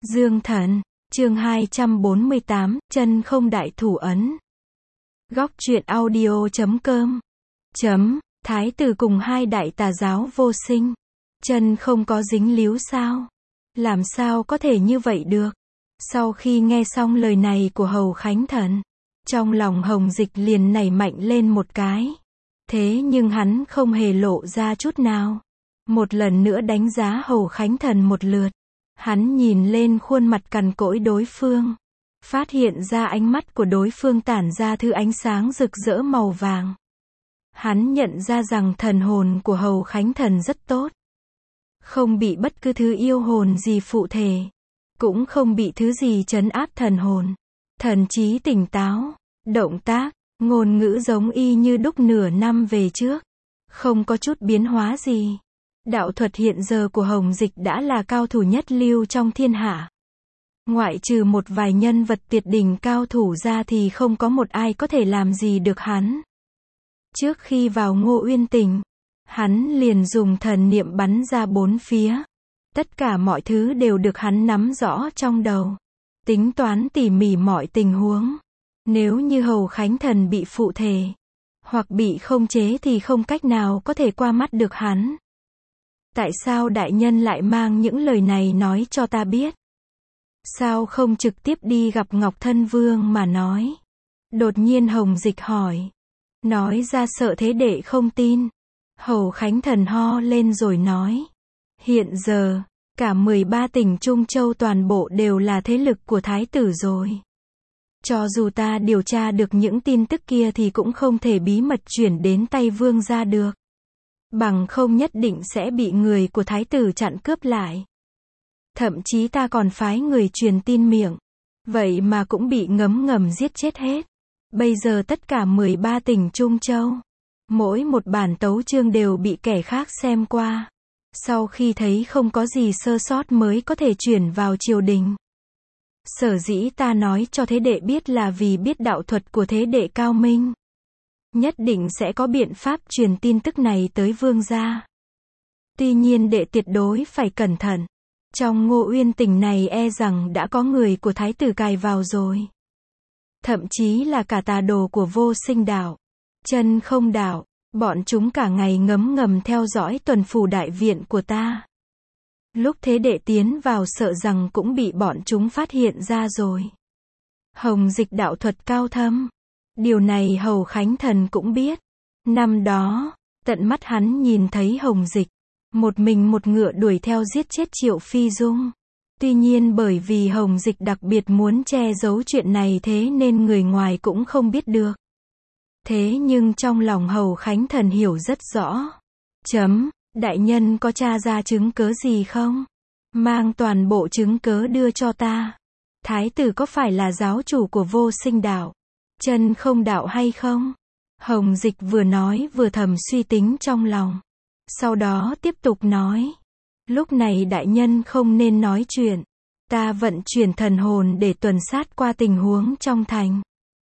Dương Thần, chương 248, chân không đại thủ ấn. Góc truyện audio.com. Thái tử cùng hai đại tà giáo vô sinh. Chân không có dính líu sao? Làm sao có thể như vậy được? Sau khi nghe xong lời này của Hầu Khánh Thần, trong lòng Hồng Dịch liền nảy mạnh lên một cái. Thế nhưng hắn không hề lộ ra chút nào. Một lần nữa đánh giá Hầu Khánh Thần một lượt. Hắn nhìn lên khuôn mặt cằn cỗi đối phương. Phát hiện ra ánh mắt của đối phương tản ra thứ ánh sáng rực rỡ màu vàng. Hắn nhận ra rằng thần hồn của Hầu Khánh Thần rất tốt. Không bị bất cứ thứ yêu hồn gì phụ thể. Cũng không bị thứ gì trấn áp thần hồn. Thần trí tỉnh táo. Động tác, ngôn ngữ giống y như đúc nửa năm về trước. Không có chút biến hóa gì. Đạo thuật hiện giờ của Hồng Dịch đã là cao thủ nhất lưu trong thiên hạ. Ngoại trừ một vài nhân vật tuyệt đỉnh cao thủ ra thì không có một ai có thể làm gì được hắn. Trước khi vào Ngô Uyên Tỉnh, hắn liền dùng thần niệm bắn ra bốn phía. Tất cả mọi thứ đều được hắn nắm rõ trong đầu. Tính toán tỉ mỉ mọi tình huống. Nếu như Hầu Khánh Thần bị phụ thể, hoặc bị không chế thì không cách nào có thể qua mắt được hắn. Tại sao đại nhân lại mang những lời này nói cho ta biết? Sao không trực tiếp đi gặp Ngọc Thân Vương mà nói? Đột nhiên Hồng Dịch hỏi. Nói ra sợ thế đệ không tin. Hầu Khánh Thần ho lên rồi nói. Hiện giờ, cả 13 tỉnh Trung Châu toàn bộ đều là thế lực của Thái tử rồi. Cho dù ta điều tra được những tin tức kia thì cũng không thể bí mật chuyển đến tay vương gia được. Bằng không nhất định sẽ bị người của Thái tử chặn cướp lại. Thậm chí ta còn phái người truyền tin miệng. Vậy mà cũng bị ngấm ngầm giết chết hết. Bây giờ tất cả 13 tỉnh Trung Châu. Mỗi một bản tấu chương đều bị kẻ khác xem qua. Sau khi thấy không có gì sơ sót mới có thể chuyển vào triều đình. Sở dĩ ta nói cho thế đệ biết là vì biết đạo thuật của thế đệ cao minh. Nhất định sẽ có biện pháp truyền tin tức này tới vương gia. Tuy nhiên đệ tuyệt đối phải cẩn thận. Trong Ngô Uyên Tỉnh này e rằng đã có người của Thái tử cài vào rồi. Thậm chí là cả tà đồ của Vô Sinh đạo, Chân Không đạo, bọn chúng cả ngày ngấm ngầm theo dõi tuần phủ đại viện của ta. Lúc thế đệ tiến vào sợ rằng cũng bị bọn chúng phát hiện ra rồi. Hồng Dịch đạo thuật cao thâm. Điều này Hầu Khánh Thần cũng biết. Năm đó, tận mắt hắn nhìn thấy Hồng Dịch, một mình một ngựa đuổi theo giết chết Triệu Phi Dung. Tuy nhiên bởi vì Hồng Dịch đặc biệt muốn che giấu chuyện này thế nên người ngoài cũng không biết được. Thế nhưng trong lòng Hầu Khánh Thần hiểu rất rõ. Đại nhân có tra ra chứng cớ gì không? Mang toàn bộ chứng cớ đưa cho ta. Thái tử có phải là giáo chủ của Vô Sinh đạo, Chân Không đạo hay không? Hồng Dịch vừa nói vừa thầm suy tính trong lòng. Sau đó tiếp tục nói. Lúc này đại nhân không nên nói chuyện. Ta vận chuyển thần hồn để tuần sát qua tình huống trong thành.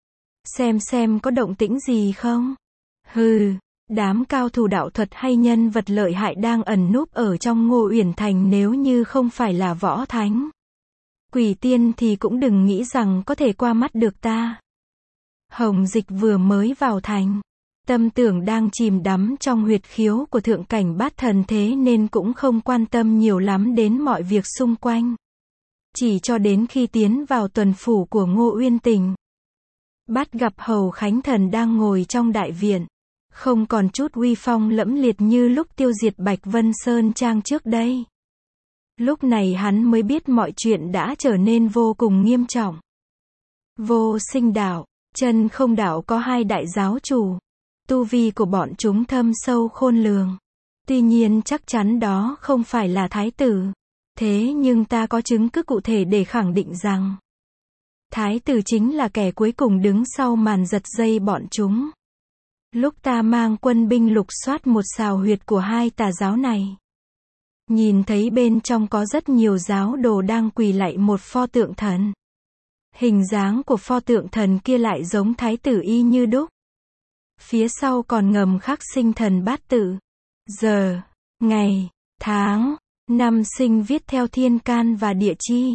Xem có động tĩnh gì không? Hừ, đám cao thủ đạo thuật hay nhân vật lợi hại đang ẩn núp ở trong Ngô Uyển Thành nếu như không phải là võ thánh, quỷ tiên thì cũng đừng nghĩ rằng có thể qua mắt được ta. Hồng Dịch vừa mới vào thành. Tâm tưởng đang chìm đắm trong huyệt khiếu của thượng cảnh bát thần thế nên cũng không quan tâm nhiều lắm đến mọi việc xung quanh. Chỉ cho đến khi tiến vào tuần phủ của Ngô Uyên Tỉnh. Bắt gặp Hầu Khánh Thần đang ngồi trong đại viện. Không còn chút uy phong lẫm liệt như lúc tiêu diệt Bạch Vân Sơn Trang trước đây. Lúc này hắn mới biết mọi chuyện đã trở nên vô cùng nghiêm trọng. Vô Sinh đạo, Chân Không đạo có hai đại giáo chủ. Tu vi của bọn chúng thâm sâu khôn lường. Tuy nhiên chắc chắn đó không phải là Thái tử. Thế nhưng ta có chứng cứ cụ thể để khẳng định rằng Thái tử chính là kẻ cuối cùng đứng sau màn giật dây bọn chúng. Lúc ta mang quân binh lục soát một sào huyệt của hai tà giáo này, nhìn thấy bên trong có rất nhiều giáo đồ đang quỳ lạy một pho tượng thần. Hình dáng của pho tượng thần kia lại giống Thái tử y như đúc. Phía sau còn ngầm khắc sinh thần bát tự, giờ, ngày, tháng, năm sinh viết theo thiên can và địa chi.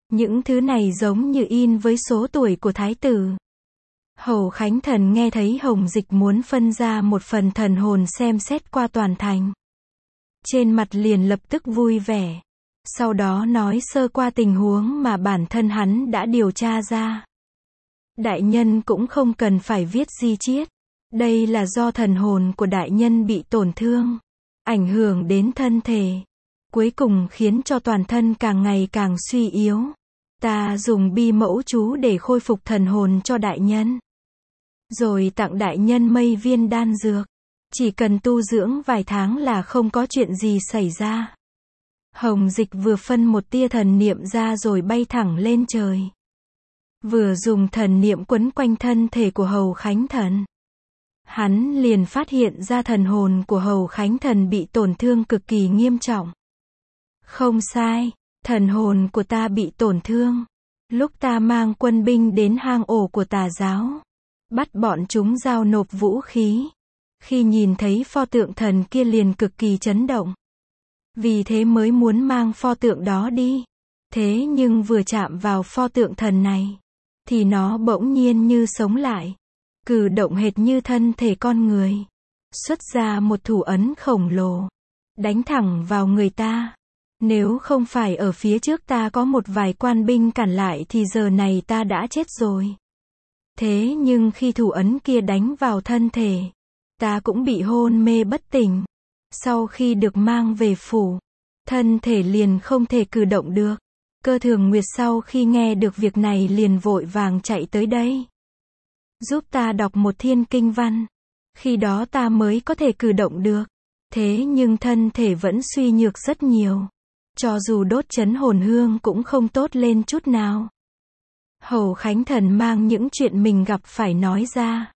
Những thứ này giống như in với số tuổi của thái tử. Hầu Khánh Thần nghe thấy Hồng Dịch muốn phân ra một phần thần hồn xem xét qua toàn thành. Trên mặt liền lập tức vui vẻ. Sau đó nói sơ qua tình huống mà bản thân hắn đã điều tra ra. Đại nhân cũng không cần phải viết di chiết. Đây là do thần hồn của đại nhân bị tổn thương, ảnh hưởng đến thân thể. Cuối cùng khiến cho toàn thân càng ngày càng suy yếu. Ta dùng bi mẫu chú để khôi phục thần hồn cho đại nhân. Rồi tặng đại nhân mây viên đan dược. Chỉ cần tu dưỡng vài tháng là không có chuyện gì xảy ra. Hồng Dịch vừa phân một tia thần niệm ra rồi bay thẳng lên trời. Vừa dùng thần niệm quấn quanh thân thể của Hầu Khánh Thần. Hắn liền phát hiện ra thần hồn của Hầu Khánh Thần bị tổn thương cực kỳ nghiêm trọng. Không sai, thần hồn của ta bị tổn thương. Lúc ta mang quân binh đến hang ổ của tà giáo, bắt bọn chúng giao nộp vũ khí. Khi nhìn thấy pho tượng thần kia liền cực kỳ chấn động. Vì thế mới muốn mang pho tượng đó đi. Thế nhưng vừa chạm vào pho tượng thần này, thì nó bỗng nhiên như sống lại. Cử động hệt như thân thể con người. Xuất ra một thủ ấn khổng lồ. Đánh thẳng vào người ta. Nếu không phải ở phía trước ta có một vài quan binh cản lại thì giờ này ta đã chết rồi. Thế nhưng khi thủ ấn kia đánh vào thân thể, ta cũng bị hôn mê bất tỉnh. Sau khi được mang về phủ, thân thể liền không thể cử động được. Cơ Thường Nguyệt sau khi nghe được việc này liền vội vàng chạy tới đây. Giúp ta đọc một thiên kinh văn. Khi đó ta mới có thể cử động được. Thế nhưng thân thể vẫn suy nhược rất nhiều. Cho dù đốt chấn hồn hương cũng không tốt lên chút nào. Hầu Khánh Thần mang những chuyện mình gặp phải nói ra.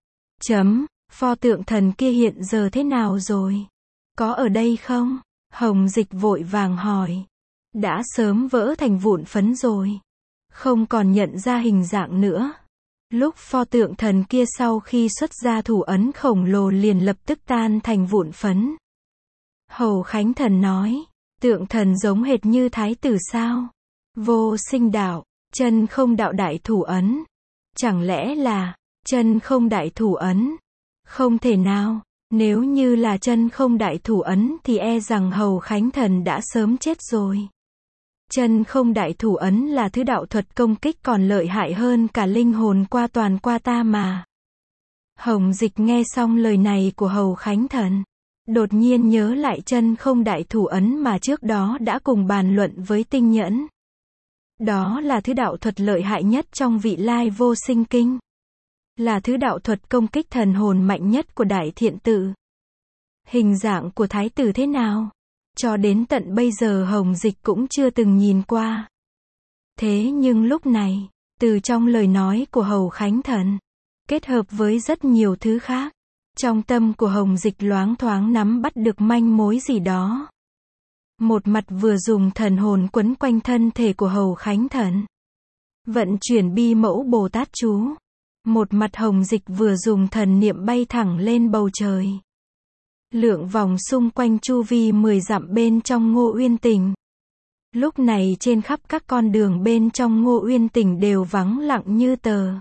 Pho tượng thần kia hiện giờ thế nào rồi? Có ở đây không? Hồng Dịch vội vàng hỏi. Đã sớm vỡ thành vụn phấn rồi. Không còn nhận ra hình dạng nữa. Lúc pho tượng thần kia sau khi xuất ra thủ ấn khổng lồ liền lập tức tan thành vụn phấn. Hầu Khánh Thần nói. Tượng thần giống hệt như thái tử sao? Vô sinh đạo, chân không đạo đại thủ ấn. Chẳng lẽ là chân không đại thủ ấn? Không thể nào. Nếu như là chân không đại thủ ấn thì e rằng Hầu Khánh Thần đã sớm chết rồi. Chân không đại thủ ấn là thứ đạo thuật công kích còn lợi hại hơn cả linh hồn qua toàn qua ta mà. Hồng Dịch nghe xong lời này của Hầu Khánh Thần, đột nhiên nhớ lại chân không đại thủ ấn mà trước đó đã cùng bàn luận với Tinh Nhẫn. Đó là thứ đạo thuật lợi hại nhất trong Vị Lai Vô Sinh Kinh. Là thứ đạo thuật công kích thần hồn mạnh nhất của Đại Thiện Tự. Hình dạng của thái tử thế nào? Cho đến tận bây giờ Hồng Dịch cũng chưa từng nhìn qua. Thế nhưng lúc này, từ trong lời nói của Hầu Khánh Thần, kết hợp với rất nhiều thứ khác, trong tâm của Hồng Dịch loáng thoáng nắm bắt được manh mối gì đó. Một mặt vừa dùng thần hồn quấn quanh thân thể của Hầu Khánh Thần, vận chuyển bi mẫu Bồ Tát chú. Một mặt Hồng Dịch vừa dùng thần niệm bay thẳng lên bầu trời. Lượng vòng xung quanh chu vi 10 dặm bên trong Ngô Uyên Tỉnh. Lúc này trên khắp các con đường bên trong Ngô Uyên Tỉnh đều vắng lặng như tờ.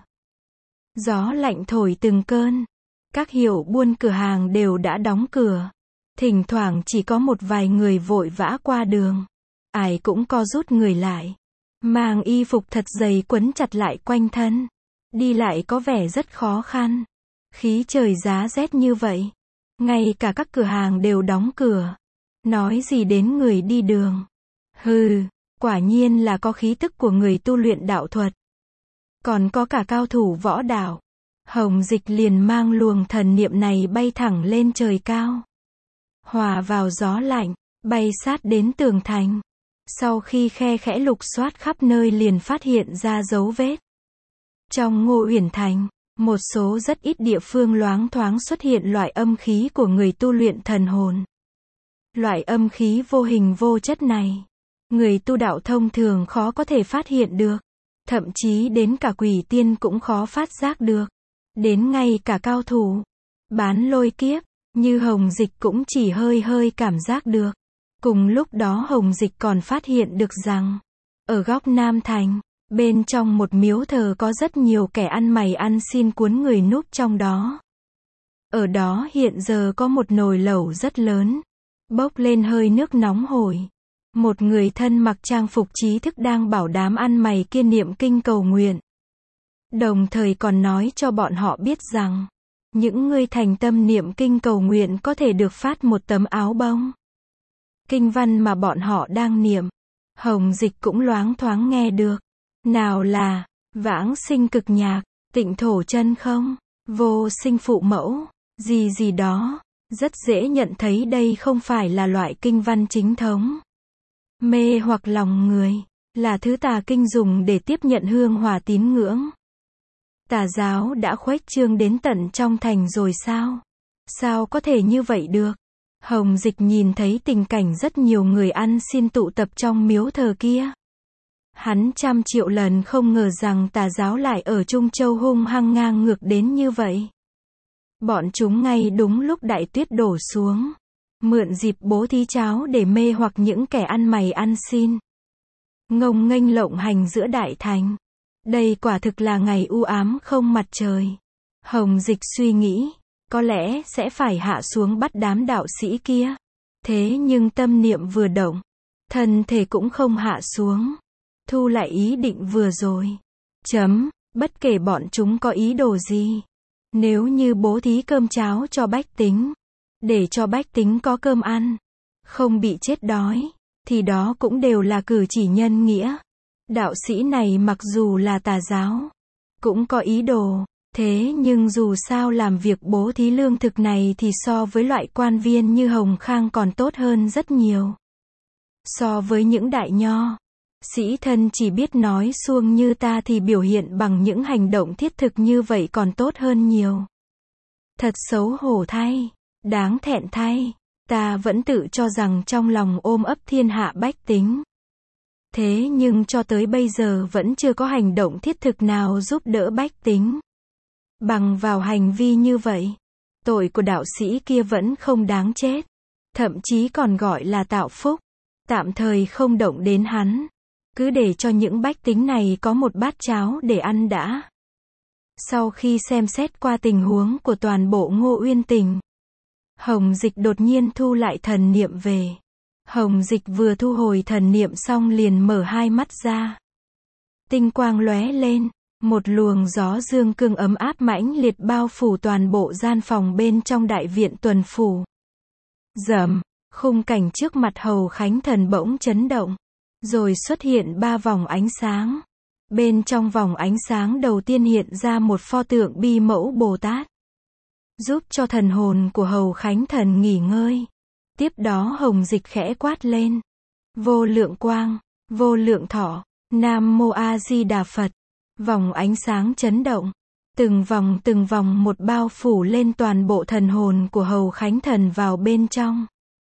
Gió lạnh thổi từng cơn. Các hiệu buôn cửa hàng đều đã đóng cửa. Thỉnh thoảng chỉ có một vài người vội vã qua đường. Ai cũng co rút người lại. Mang y phục thật dày quấn chặt lại quanh thân. Đi lại có vẻ rất khó khăn. Khí trời giá rét như vậy. Ngay cả các cửa hàng đều đóng cửa. Nói gì đến người đi đường. Hừ, quả nhiên là có khí tức của người tu luyện đạo thuật. Còn có cả cao thủ võ đạo. Hồng Dịch liền mang luồng thần niệm này bay thẳng lên trời cao. Hòa vào gió lạnh, bay sát đến tường thành. Sau khi khe khẽ lục soát khắp nơi liền phát hiện ra dấu vết. Trong Ngô Uyển Thành, một số rất ít địa phương loáng thoáng xuất hiện loại âm khí của người tu luyện thần hồn. Loại âm khí vô hình vô chất này, người tu đạo thông thường khó có thể phát hiện được. Thậm chí đến cả quỷ tiên cũng khó phát giác được. Đến ngay cả cao thủ bán lôi kiếp, như Hồng Dịch cũng chỉ hơi hơi cảm giác được. Cùng lúc đó Hồng Dịch còn phát hiện được rằng, Ở góc Nam Thành, bên trong một miếu thờ có rất nhiều kẻ ăn mày ăn xin cuốn người núp trong đó. Ở đó hiện giờ có một nồi lẩu rất lớn, bốc lên hơi nước nóng hổi. Một người thân mặc trang phục trí thức đang bảo đám ăn mày kia niệm kinh cầu nguyện. Đồng thời còn nói cho bọn họ biết rằng, những người thành tâm niệm kinh cầu nguyện có thể được phát một tấm áo bông. Kinh văn mà bọn họ đang niệm, Hồng Dịch cũng loáng thoáng nghe được. Nào là, vãng sinh cực nhạc, tịnh thổ chân không, vô sinh phụ mẫu, gì gì đó. Rất dễ nhận thấy đây không phải là loại kinh văn chính thống. Mê hoặc lòng người, là thứ tà kinh dùng để tiếp nhận hương hòa tín ngưỡng. Tà giáo đã khuếch trương đến tận trong thành rồi sao? Sao có thể như vậy được? Hồng Dịch nhìn thấy tình cảnh rất nhiều người ăn xin tụ tập trong miếu thờ kia. Hắn trăm triệu lần không ngờ rằng tà giáo lại ở Trung Châu hung hăng ngang ngược đến như vậy. Bọn chúng ngay đúng lúc đại tuyết đổ xuống, mượn dịp bố thí cháo để mê hoặc những kẻ ăn mày ăn xin. Ngông nghênh lộng hành giữa đại thành. Đây quả thực là ngày u ám không mặt trời. Hồng Dịch suy nghĩ, có lẽ sẽ phải hạ xuống bắt đám đạo sĩ kia. Thế nhưng tâm niệm vừa động, thân thể cũng không hạ xuống. Thu lại ý định vừa rồi. Bất kể bọn chúng có ý đồ gì. Nếu như bố thí cơm cháo cho bách tính, để cho bách tính có cơm ăn, không bị chết đói, thì đó cũng đều là cử chỉ nhân nghĩa. Đạo sĩ này mặc dù là tà giáo, cũng có ý đồ, thế nhưng dù sao làm việc bố thí lương thực này thì so với loại quan viên như Hồng Khang còn tốt hơn rất nhiều. So với những đại nho, sĩ thân chỉ biết nói suông như ta thì biểu hiện bằng những hành động thiết thực như vậy còn tốt hơn nhiều. Thật xấu hổ thay, đáng thẹn thay, ta vẫn tự cho rằng trong lòng ôm ấp thiên hạ bách tính. Thế nhưng cho tới bây giờ vẫn chưa có hành động thiết thực nào giúp đỡ bách tính. Bằng vào hành vi như vậy, tội của đạo sĩ kia vẫn không đáng chết. Thậm chí còn gọi là tạo phúc. Tạm thời không động đến hắn. Cứ để cho những bách tính này có một bát cháo để ăn đã. Sau khi xem xét qua tình huống của toàn bộ Ngô Uyên Tỉnh, Hồng Dịch đột nhiên thu lại thần niệm về. Hồng Dịch vừa thu hồi thần niệm xong liền mở hai mắt ra. Tinh quang lóe lên, một luồng gió dương cương ấm áp mãnh liệt bao phủ toàn bộ gian phòng bên trong đại viện tuần phủ. Rầm, khung cảnh trước mặt Hầu Khánh Thần bỗng chấn động. Rồi xuất hiện 3 vòng ánh sáng. Bên trong vòng ánh sáng đầu tiên hiện ra một pho tượng Bi Mẫu Bồ Tát. Giúp cho thần hồn của Hầu Khánh Thần nghỉ ngơi. Tiếp đó Hồng Dịch khẽ quát lên. Vô lượng quang, vô lượng thọ, Nam Mô A Di Đà Phật. Vòng ánh sáng chấn động. Từng vòng một bao phủ lên toàn bộ thần hồn của Hầu Khánh Thần vào bên trong.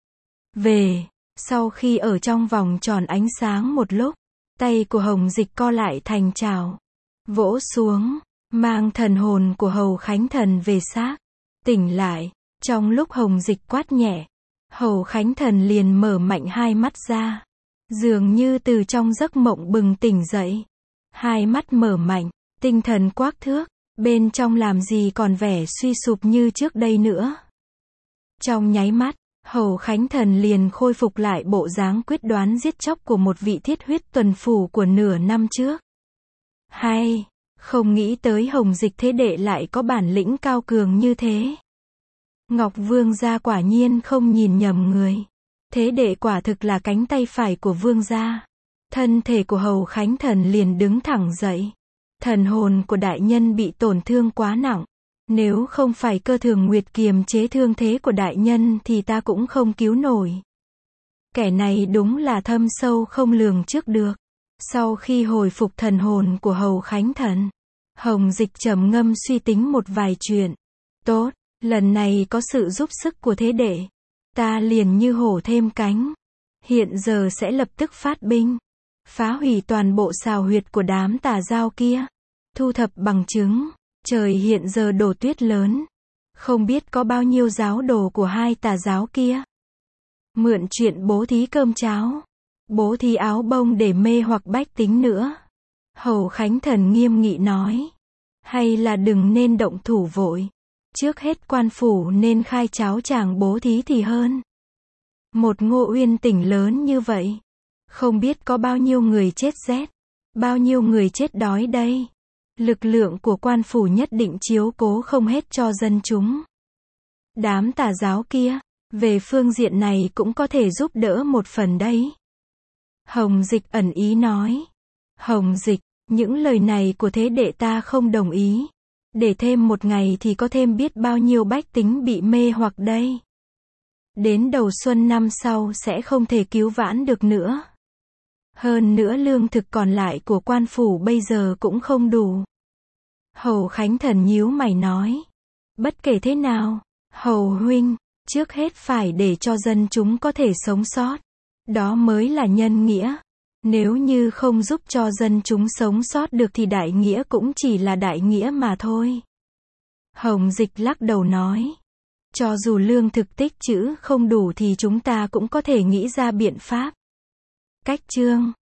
Sau khi ở trong vòng tròn ánh sáng một lúc, tay của Hồng Dịch co lại thành chảo, vỗ xuống, mang thần hồn của Hầu Khánh Thần về xác. Tỉnh lại, trong lúc Hồng Dịch quát nhẹ, Hầu Khánh Thần liền mở mạnh hai mắt ra, dường như từ trong giấc mộng bừng tỉnh dậy. Hai mắt mở mạnh, tinh thần quắc thước, bên trong làm gì còn vẻ suy sụp như trước đây nữa. Trong nháy mắt, Hầu Khánh Thần liền khôi phục lại bộ dáng quyết đoán giết chóc của một vị thiết huyết tuần phủ của nửa năm trước. Hay, không nghĩ tới Hồng Dịch thế đệ lại có bản lĩnh cao cường như thế. Ngọc Vương gia quả nhiên không nhìn nhầm người. Thế đệ quả thực là cánh tay phải của Vương gia. Thân thể của Hầu Khánh Thần liền đứng thẳng dậy. Thần hồn của đại nhân bị tổn thương quá nặng. Nếu không phải cơ thường nguyệt kiềm chế thương thế của đại nhân thì ta cũng không cứu nổi. Kẻ này đúng là thâm sâu không lường trước được. Sau khi hồi phục thần hồn của Hầu Khánh Thần, Hồng Dịch trầm ngâm suy tính một vài chuyện. Tốt, lần này có sự giúp sức của thế đệ, ta liền như hổ thêm cánh. Hiện giờ sẽ lập tức phát binh, phá hủy toàn bộ xào huyệt của đám tà giáo kia, thu thập bằng chứng. Trời hiện giờ đổ tuyết lớn, không biết có bao nhiêu giáo đồ của hai tà giáo kia. Mượn chuyện bố thí cơm cháo, bố thí áo bông để mê hoặc bách tính nữa. Hầu Khánh Thần nghiêm nghị nói. Hay là đừng nên động thủ vội. Trước hết quan phủ nên khai cháo chàng bố thí thì hơn. Một Ngô Uyên tỉnh lớn như vậy. Không biết có bao nhiêu người chết rét. Bao nhiêu người chết đói đây. Lực lượng của quan phủ nhất định chiếu cố không hết cho dân chúng. Đám tà giáo kia, về phương diện này cũng có thể giúp đỡ một phần đấy. Hồng Dịch ẩn ý nói. Hồng Dịch, những lời này của thế đệ ta không đồng ý. Để thêm một ngày thì có thêm biết bao nhiêu bách tính bị mê hoặc đây. Đến đầu xuân năm sau sẽ không thể cứu vãn được nữa. Hơn nữa lương thực còn lại của quan phủ bây giờ cũng không đủ. Hầu Khánh Thần nhíu mày nói. Bất kể thế nào, Hầu huynh, trước hết phải để cho dân chúng có thể sống sót. Đó mới là nhân nghĩa. Nếu như không giúp cho dân chúng sống sót được thì đại nghĩa cũng chỉ là đại nghĩa mà thôi. Hồng Dịch lắc đầu nói. Cho dù lương thực tích trữ không đủ thì chúng ta cũng có thể nghĩ ra biện pháp. Cách chương